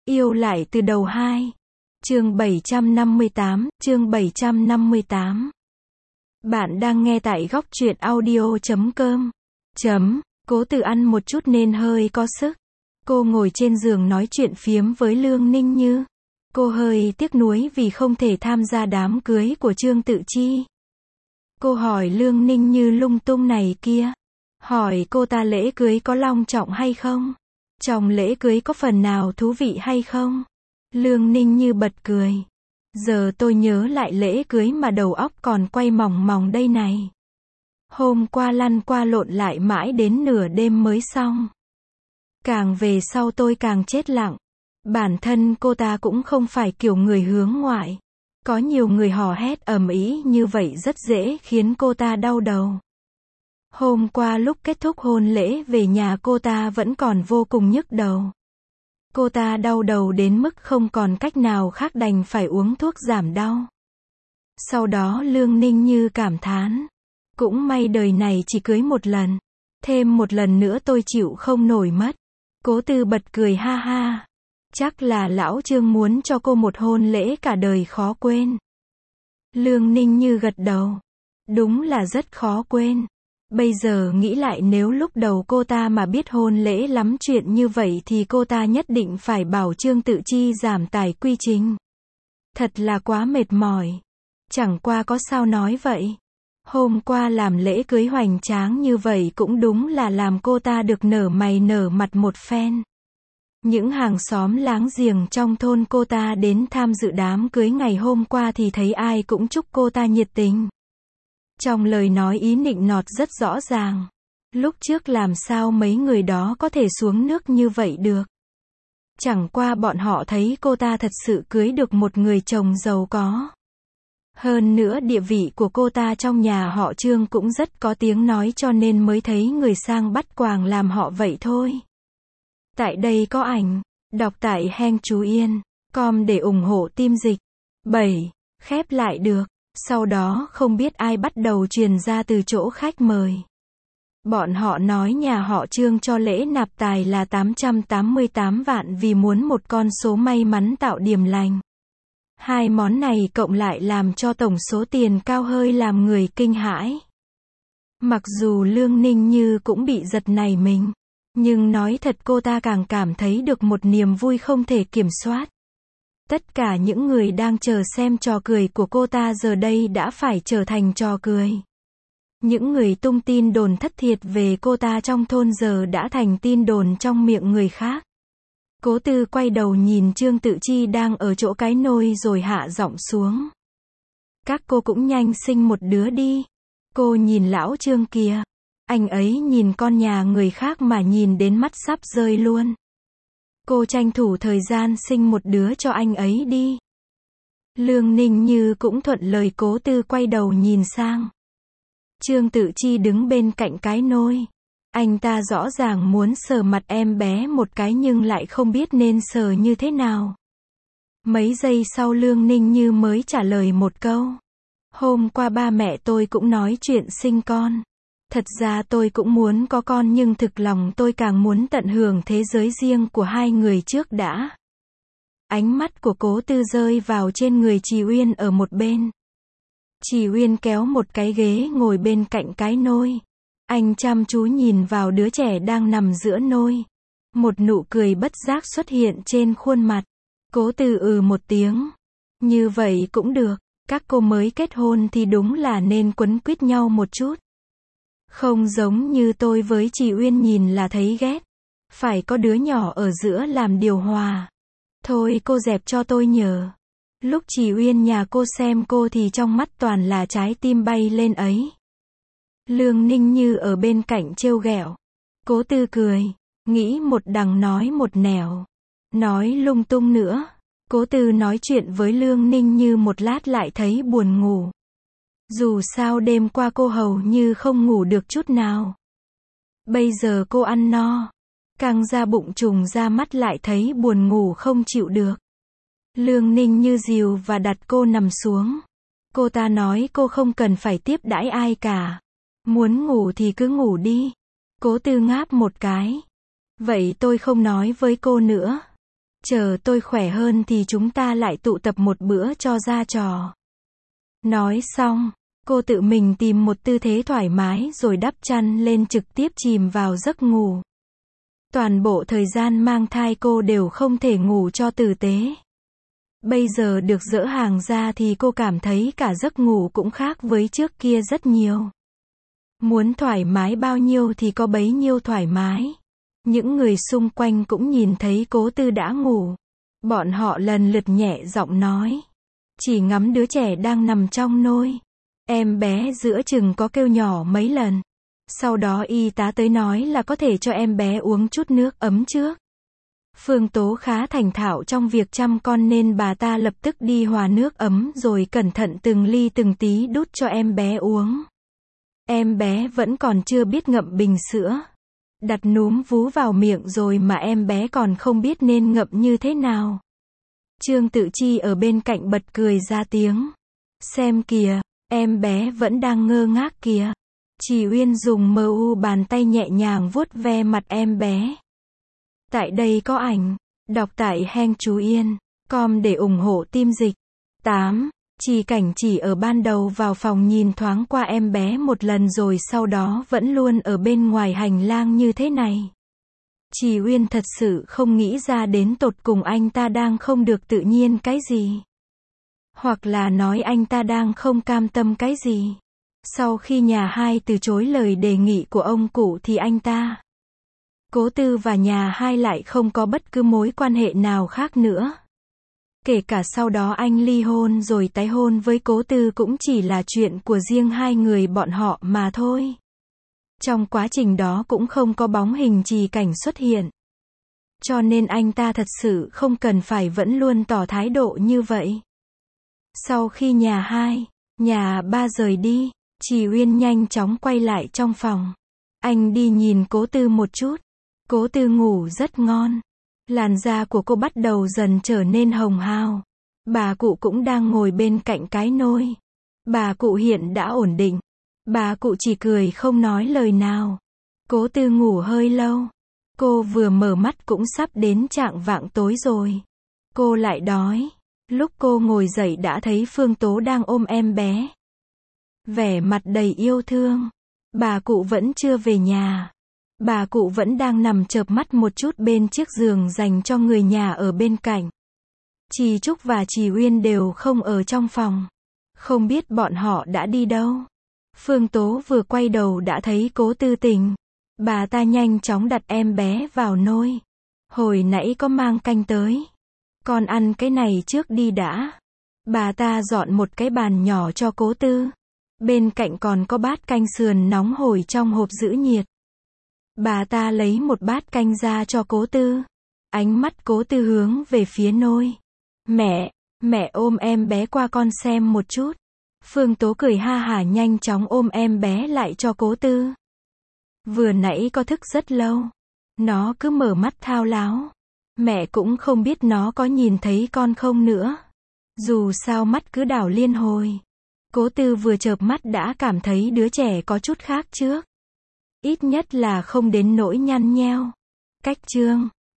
Yêu lại từ đầu 2. Chương 758. Bạn đang nghe tại góc truyện audio.com. Cố Từ ăn một chút nên hơi có sức. Cô ngồi trên giường nói chuyện phiếm với Lương Ninh Như. Cô hơi tiếc nuối vì không thể tham gia đám cưới của Trương Tự Chi. Cô hỏi Lương Ninh Như lung tung này kia. Hỏi cô ta lễ cưới có long trọng hay không? Trong lễ cưới có phần nào thú vị hay không? Lương Ninh Như bật cười. Giờ tôi nhớ lại lễ cưới mà đầu óc còn quay mòng mòng đây này. Hôm qua lăn qua lộn lại mãi đến nửa đêm mới xong. Càng về sau tôi càng chết lặng. Bản thân cô ta cũng không phải kiểu người hướng ngoại. Có nhiều người hò hét ầm ĩ như vậy rất dễ khiến cô ta đau đầu. Hôm qua lúc kết thúc hôn lễ về nhà cô ta vẫn còn vô cùng nhức đầu. Cô ta đau đầu đến mức không còn cách nào khác đành phải uống thuốc giảm đau. Sau đó Lương Ninh Như cảm thán. Cũng may đời này chỉ cưới một lần. Thêm một lần nữa tôi chịu không nổi mất. Cố Từ bật cười ha ha. Chắc là lão Trương muốn cho cô một hôn lễ cả đời khó quên. Lương Ninh Như gật đầu. Đúng là rất khó quên. Bây giờ nghĩ lại nếu lúc đầu cô ta mà biết hôn lễ lắm chuyện như vậy thì cô ta nhất định phải bảo Trương Tự Chi giảm tải quy trình. Thật là quá mệt mỏi. Chẳng qua có sao nói vậy. Hôm qua làm lễ cưới hoành tráng như vậy cũng đúng là làm cô ta được nở mày nở mặt một phen. Những hàng xóm láng giềng trong thôn cô ta đến tham dự đám cưới ngày hôm qua thì thấy ai cũng chúc cô ta nhiệt tình. Trong lời nói ý nịnh nọt rất rõ ràng. Lúc trước làm sao mấy người đó có thể xuống nước như vậy được. Chẳng qua bọn họ thấy cô ta thật sự cưới được một người chồng giàu có. Hơn nữa địa vị của cô ta trong nhà họ Trương cũng rất có tiếng nói cho nên mới thấy người sang bắt quàng làm họ vậy thôi. Tại đây có ảnh. Đọc tại Heng Chú Yên. Com để ủng hộ team dịch. 7. Khép lại được. Sau đó không biết ai bắt đầu truyền ra từ chỗ khách mời. Bọn họ nói nhà họ Trương cho lễ nạp tài là 888 vạn vì muốn một con số may mắn tạo điềm lành. Hai món này cộng lại làm cho tổng số tiền cao hơi làm người kinh hãi. Mặc dù Lương Ninh Như cũng bị giật nảy mình. Nhưng nói thật cô ta càng cảm thấy được một niềm vui không thể kiểm soát. Tất cả những người đang chờ xem trò cười của cô ta giờ đây đã phải trở thành trò cười. Những người tung tin đồn thất thiệt về cô ta trong thôn giờ đã thành tin đồn trong miệng người khác. Cố Từ quay đầu nhìn Trương Tự Chi đang ở chỗ cái nôi rồi hạ giọng xuống. Các cô cũng nhanh sinh một đứa đi. Cô nhìn lão Trương kìa. Anh ấy nhìn con nhà người khác mà nhìn đến mắt sắp rơi luôn. Cô tranh thủ thời gian sinh một đứa cho anh ấy đi. Lương Ninh Như cũng thuận lời Cố Từ quay đầu nhìn sang. Trương Tự Chi đứng bên cạnh cái nôi. Anh ta rõ ràng muốn sờ mặt em bé một cái nhưng lại không biết nên sờ như thế nào. Mấy giây sau Lương Ninh Như mới trả lời một câu. Hôm qua ba mẹ tôi cũng nói chuyện sinh con. Thật ra tôi cũng muốn có con nhưng thực lòng tôi càng muốn tận hưởng thế giới riêng của hai người trước đã. Ánh mắt của Cố Từ rơi vào trên người Trì Uyên ở một bên. Trì Uyên kéo một cái ghế ngồi bên cạnh cái nôi. Anh chăm chú nhìn vào đứa trẻ đang nằm giữa nôi. Một nụ cười bất giác xuất hiện trên khuôn mặt. Cố Từ một tiếng. Như vậy cũng được, các cô mới kết hôn thì đúng là nên quấn quýt nhau một chút. Không giống như tôi với Trì Uyên nhìn là thấy ghét. Phải có đứa nhỏ ở giữa làm điều hòa. Thôi cô dẹp cho tôi nhờ. Lúc Trì Uyên nhà cô xem cô thì trong mắt toàn là trái tim bay lên ấy. Lương Ninh Như ở bên cạnh trêu ghẹo. Cố Từ cười. Nghĩ một đằng nói một nẻo. Nói lung tung nữa. Cố Từ nói chuyện với Lương Ninh Như một lát lại thấy buồn ngủ. Dù sao đêm qua cô hầu như không ngủ được chút nào. Bây giờ cô ăn no. Căng ra bụng trùng ra mắt lại thấy buồn ngủ không chịu được. Lương Ninh Như dìu và đặt cô nằm xuống. Cô ta nói cô không cần phải tiếp đãi ai cả. Muốn ngủ thì cứ ngủ đi. Cố Từ ngáp một cái. Vậy tôi không nói với cô nữa. Chờ tôi khỏe hơn thì chúng ta lại tụ tập một bữa cho ra trò. Nói xong, cô tự mình tìm một tư thế thoải mái rồi đắp chăn lên trực tiếp chìm vào giấc ngủ. Toàn bộ thời gian mang thai cô đều không thể ngủ cho tử tế. Bây giờ được dỡ hàng ra thì cô cảm thấy cả giấc ngủ cũng khác với trước kia rất nhiều. Muốn thoải mái bao nhiêu thì có bấy nhiêu thoải mái. Những người xung quanh cũng nhìn thấy Cố Tư đã ngủ. Bọn họ lần lượt nhẹ giọng nói. Chỉ ngắm đứa trẻ đang nằm trong nôi. Em bé giữa chừng có kêu nhỏ mấy lần. Sau đó y tá tới nói là có thể cho em bé uống chút nước ấm trước. Phương Tố khá thành thạo trong việc chăm con nên bà ta lập tức đi hòa nước ấm rồi cẩn thận từng ly từng tí đút cho em bé uống. Em bé vẫn còn chưa biết ngậm bình sữa. Đặt núm vú vào miệng rồi mà em bé còn không biết nên ngậm như thế nào. Trương Tự Chi ở bên cạnh bật cười ra tiếng. Xem kìa, em bé vẫn đang ngơ ngác kìa. Chỉ Uyên dùng bàn tay nhẹ nhàng vuốt ve mặt em bé. Tại đây có ảnh. Đọc tại Heng Chú Yên. Com để ủng hộ team dịch. 8. Chỉ Cảnh chỉ ở ban đầu vào phòng nhìn thoáng qua em bé một lần rồi sau đó vẫn luôn ở bên ngoài hành lang như thế này. Chỉ Uyên thật sự không nghĩ ra đến tột cùng anh ta đang không được tự nhiên cái gì. Hoặc là nói anh ta đang không cam tâm cái gì. Sau khi nhà hai từ chối lời đề nghị của ông cụ thì anh ta, Cố Tư và nhà hai lại không có bất cứ mối quan hệ nào khác nữa. Kể cả sau đó anh ly hôn rồi tái hôn với Cố Tư cũng chỉ là chuyện của riêng hai người bọn họ mà thôi. Trong quá trình đó cũng không có bóng hình Chỉ Cảnh xuất hiện. Cho nên anh ta thật sự không cần phải vẫn luôn tỏ thái độ như vậy. Sau khi nhà hai, nhà ba rời đi, Chỉ Uyên nhanh chóng quay lại trong phòng. Anh đi nhìn Cố Tư một chút. Cố Tư ngủ rất ngon. Làn da của cô bắt đầu dần trở nên hồng hào. Bà cụ cũng đang ngồi bên cạnh cái nôi. Bà cụ hiện đã ổn định. Bà cụ chỉ cười không nói lời nào. Cố Tư ngủ hơi lâu. Cô vừa mở mắt cũng sắp đến chạng vạng tối rồi. Cô lại đói. Lúc cô ngồi dậy đã thấy Phương Tố đang ôm em bé. Vẻ mặt đầy yêu thương. Bà cụ vẫn chưa về nhà. Bà cụ vẫn đang nằm chợp mắt một chút bên chiếc giường dành cho người nhà ở bên cạnh. Chỉ Trúc và Chỉ Uyên đều không ở trong phòng. Không biết bọn họ đã đi đâu. Phương Tố vừa quay đầu đã thấy Cố Tư tỉnh. Bà ta nhanh chóng đặt em bé vào nôi. Hồi nãy có mang canh tới. Con ăn cái này trước đi đã. Bà ta dọn một cái bàn nhỏ cho Cố Tư. Bên cạnh còn có bát canh sườn nóng hổi trong hộp giữ nhiệt. Bà ta lấy một bát canh ra cho Cố Tư. Ánh mắt Cố Tư hướng về phía nôi. Mẹ ôm em bé qua con xem một chút. Phương Tố cười ha hả nhanh chóng ôm em bé lại cho Cố Tư. Vừa nãy có thức rất lâu. Nó cứ mở mắt thao láo. Mẹ cũng không biết nó có nhìn thấy con không nữa. Dù sao mắt cứ đảo liên hồi. Cố Tư vừa chợp mắt đã cảm thấy đứa trẻ có chút khác trước. Ít nhất là không đến nỗi nhăn nheo. Cách chương